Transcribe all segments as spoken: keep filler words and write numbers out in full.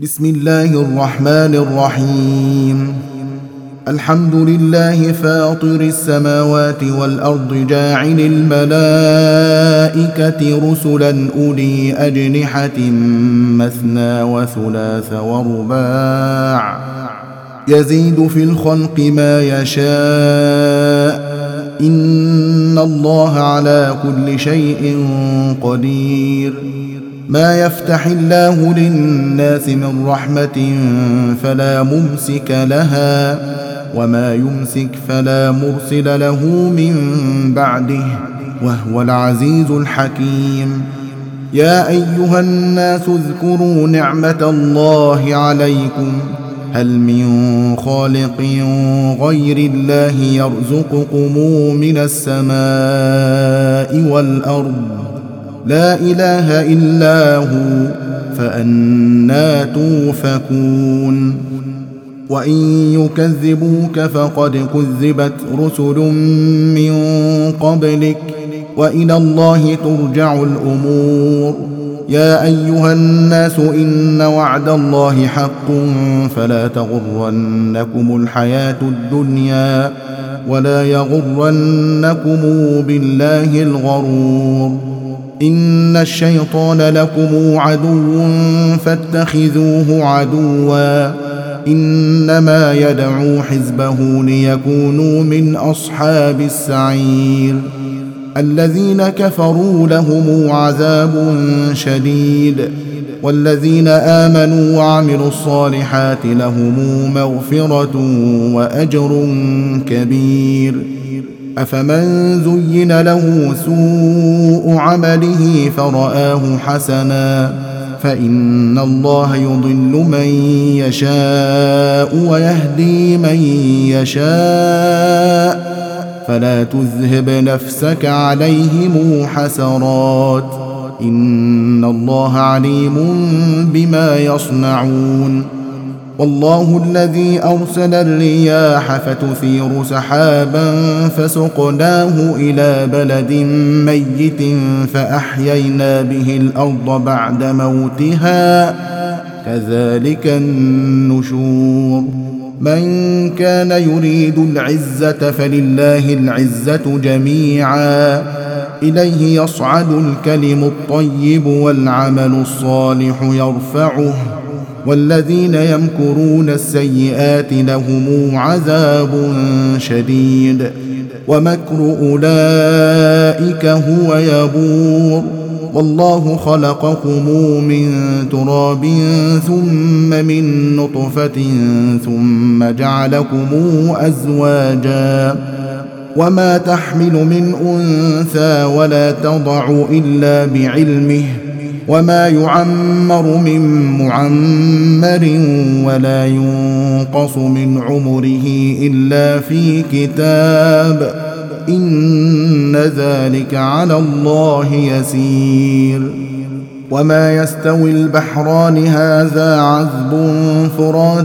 بسم الله الرحمن الرحيم. الحمد لله فاطر السماوات والأرض جاعل الملائكة رسلا أولي أجنحة مثنى وثلاث ورباع يزيد في الخلق ما يشاء إن الله على كل شيء قدير. ما يفتح الله للناس من رحمة فلا ممسك لها وما يمسك فلا مرسل له من بعده وهو العزيز الحكيم. يا أيها الناس اذكروا نعمة الله عليكم هل من خالق غير الله يرزقكم من السماء والأرض لا إله إلا هو فأنى توفكون. وإن يكذبوك فقد كذبت رسل من قبلك وإلى الله ترجع الأمور. يا أيها الناس إن وعد الله حق فلا تغرنكم الحياة الدنيا ولا يغرنكم بالله الغرور. إن الشيطان لكم عدو فاتخذوه عدوا إنما يدعو حزبه ليكونوا من أصحاب السعير. الذين كفروا لهم عذاب شديد والذين آمنوا وعملوا الصالحات لهم مغفرة وأجر كبير. أفمن زين له سوء عمله فرآه حسنا فإن الله يضل من يشاء ويهدي من يشاء فلا تذهب نفسك عليهم حسرات إن الله عليم بما يصنعون. والله الذي أرسل الرياح فتثير سحابا فسقناه إلى بلد ميت فأحيينا به الأرض بعد موتها كذلك النشور. من كان يريد العزة فلله العزة جميعا إليه يصعد الكلم الطيب والعمل الصالح يرفعه والذين يمكرون السيئات لهم عذاب شديد ومكر أولئك هو يبور. والله خلقكم من تراب ثم من نطفة ثم جعلكم أزواجا وما تحمل من أنثى ولا تضع إلا بعلمه وما يعمر من معمر ولا ينقص من عمره إلا في كتاب إن ذلك على الله يسير. وما يستوي البحران هذا عذب فرات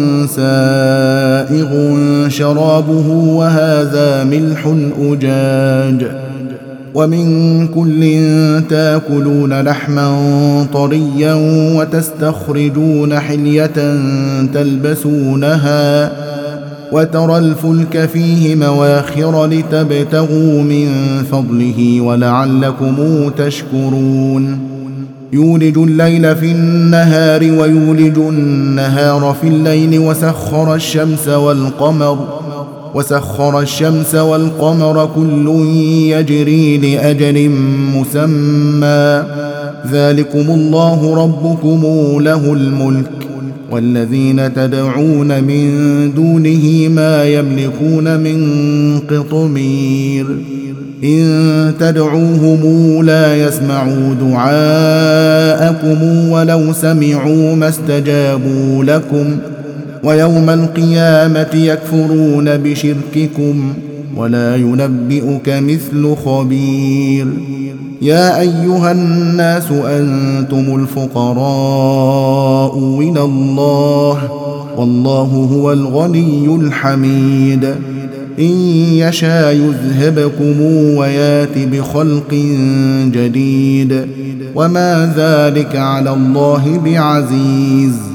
سائغ شرابه وهذا ملح أجاج ومن كل تاكلون لحما طريا وتستخرجون حلية تلبسونها وترى الفلك فيه مواخر لتبتغوا من فضله ولعلكم تشكرون. يولج الليل في النهار ويولج النهار في الليل وسخر الشمس والقمر وسخر الشمس والقمر كل يجري لأجل مسمى ذلكم الله ربكم له الملك والذين تدعون من دونه ما يملكون من قطمير. إن تدعوهم لا يسمعوا دعاءكم ولو سمعوا ما استجابوا لكم ويوم القيامة يكفرون بشرككم ولا ينبئك مثل خبير. يا أيها الناس أنتم الفقراء إلى الله والله هو الغني الحميد. إن يشاء يذهبكم ويات بخلق جديد وما ذلك على الله بعزيز.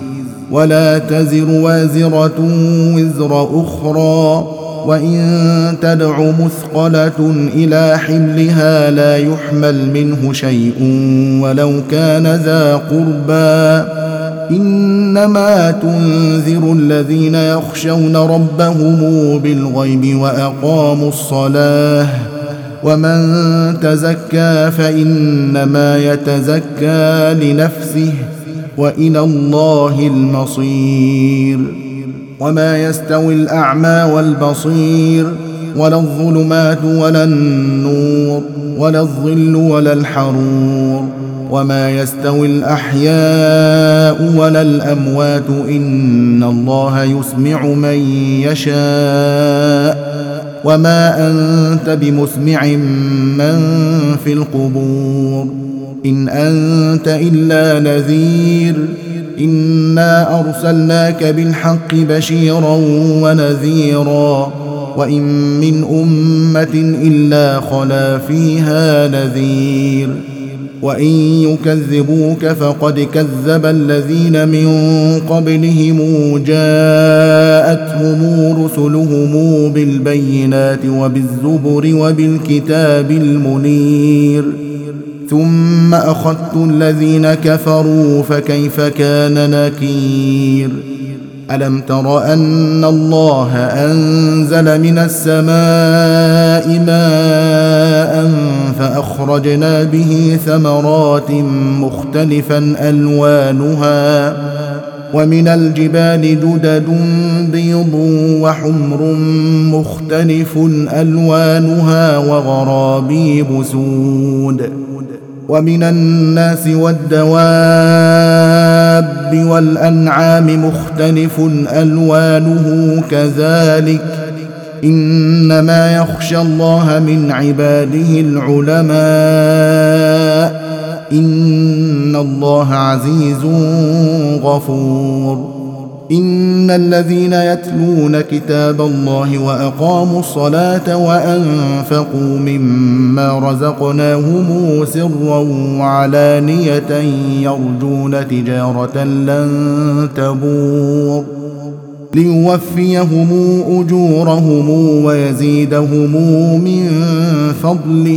ولا تزر وازرة وزر أخرى، وإن تدع مثقلة إلى حملها لا يحمل منه شيء ولو كان ذا قربى، إنما تنذر الذين يخشون ربهم بالغيب وأقاموا الصلاة، ومن تزكى فإنما يتزكى لنفسه وإلى الله المصير. وما يستوي الأعمى والبصير، ولا الظلمات ولا النور، ولا الظل ولا الحرور، وما يستوي الأحياء ولا الأموات، إن الله يسمع من يشاء، وما أنت بمسمع من في القبور، إن أنت إلا نذير. إنا أرسلناك بالحق بشيرا ونذيرا، وإن من أمة إلا خلا فيها نذير، وإن يكذبوك فقد كذب الذين من قبلهم جاءتهم رسلهم بالبينات وبالزبر وبالكتاب المنير، ثم أخذت الذين كفروا فكيف كان نكير. ألم تر أن الله أنزل من السماء ماء فأخرجنا به ثمرات مختلفا ألوانها، ومن الجبال جدد بيض وحمر مختلف ألوانها وغرابيب سود، ومن الناس والدواب والأنعام مختلف ألوانه كذلك، إنما يخشى الله من عباده العلماء، إن الله عزيز غفور. إن الذين يتلون كتاب الله وأقاموا الصلاة وأنفقوا مما رزقناهم سرا وعلانية يرجون تجارة لن تبور، ليوفيهم أجورهم ويزيدهم من فضله،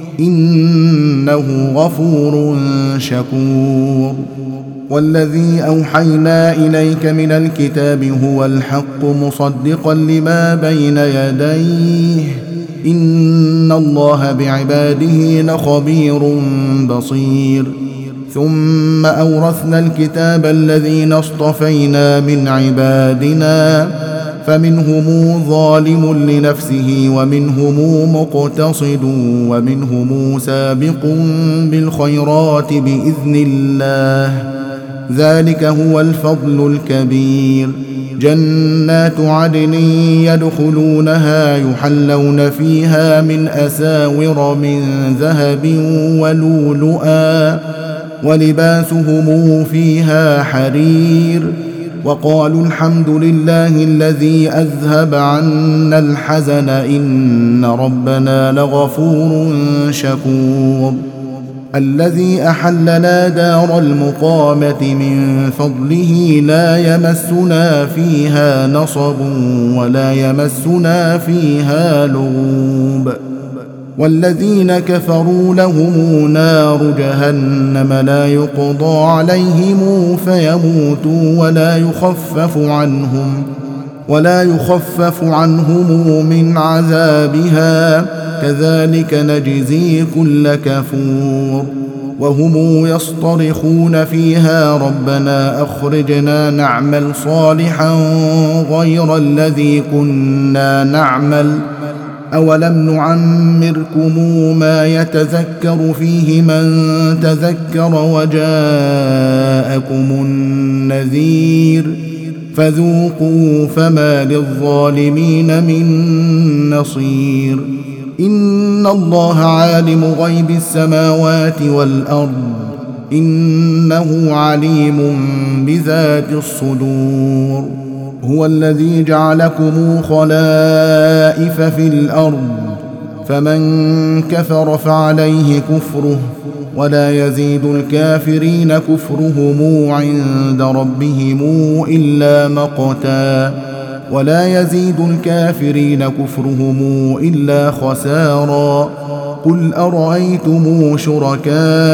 إنه غفور شكور. والذي أوحينا إليك من الكتاب هو الحق مصدقا لما بين يديه، إن الله بعباده لخبير بصير. ثم أورثنا الكتاب الذين اصطفينا من عبادنا، فمنهم ظالم لنفسه ومنهم مقتصد ومنهم سابق بالخيرات بإذن الله، ذلك هو الفضل الكبير. جنات عدن يدخلونها يحلون فيها من أساور من ذهب ولؤلؤا، ولباسهم فيها حرير، وقالوا الحمد لله الذي أذهب عنا الحزن إن ربنا لغفور شكور. الذي أحلنا دار المقامة من فضله لا يمسنا فيها نصب ولا يمسنا فيها لغوب. والذين كفروا لهم نار جهنم لا يقضى عليهم فيموتوا ولا يخفف عنهم ولا يخفف عنهم من عذابها، كذلك نجزي كل كفور. وهم يصطرخون فيها ربنا أخرجنا نعمل صالحا غير الذي كنا نعمل، أولم نعمركم ما يتذكر فيه من تذكر وجاءكم النذير، فذوقوا فما للظالمين من نصير. إن الله عالم غيب السماوات والأرض، إنه عليم بذات الصدور. هو الذي جعلكم خلائف في الأرض، فمن كفر فعليه كفره ولا يزيد الكافرين كفرهم عند ربهم إلا مقتا ولا يزيد الكافرين كفرهم إلا خسارا قل أرأيتم شركاءكم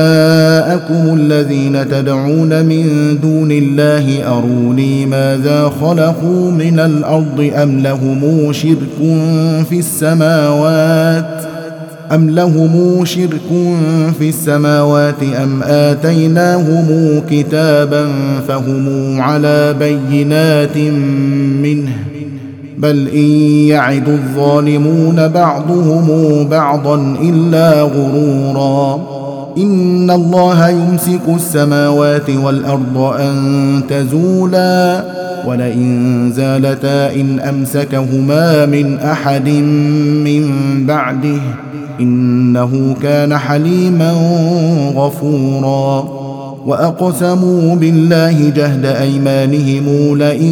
الذين تدعون من دون الله أروني ماذا خلقوا من الأرض أم لهم شرك في السماوات أم لهم شرك في السماوات أم آتيناهم كتابا فهم على بينات منه بل إن يعد الظالمون بعضهم بعضا إلا غرورا إن الله يمسك السماوات والأرض أن تزولا ولئن زالتا إن أمسكهما من أحد من بعده إنه كان حليما غفورا وأقسموا بالله جهد أيمانهم لئن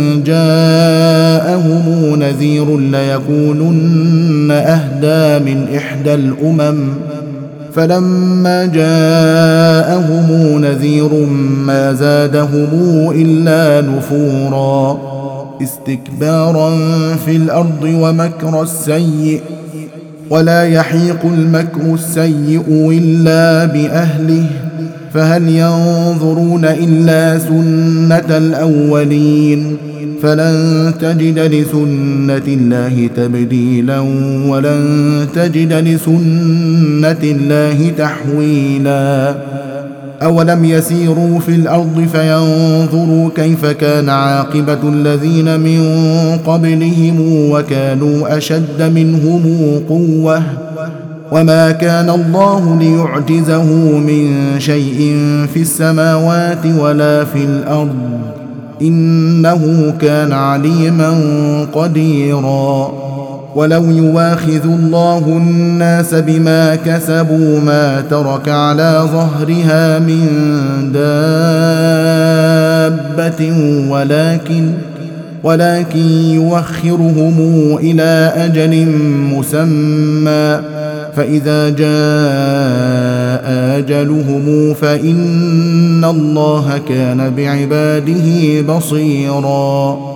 جاءهم نذير ليكونن أهدى من إحدى الأمم فلما جاءهم نذير ما زادهم إلا نفورا استكبارا في الأرض ومكر السيء ولا يحيق المكر السيء إلا بأهله فهل ينظرون إلا سنة الأولين فلن تجد لسنة الله تبديلا ولن تجد لسنة الله تحويلا أولم يسيروا في الأرض فينظروا كيف كان عاقبة الذين من قبلهم وكانوا أشد منهم قوة وما كان الله ليعجزه من شيء في السماوات ولا في الأرض إنه كان عليما قديرا ولو يواخذ الله الناس بما كسبوا ما ترك على ظهرها من دابة ولكن ولكن يوخرهم إلى أجل مسمى فإذا جاء أجلهم فإن الله كان بعباده بصيراً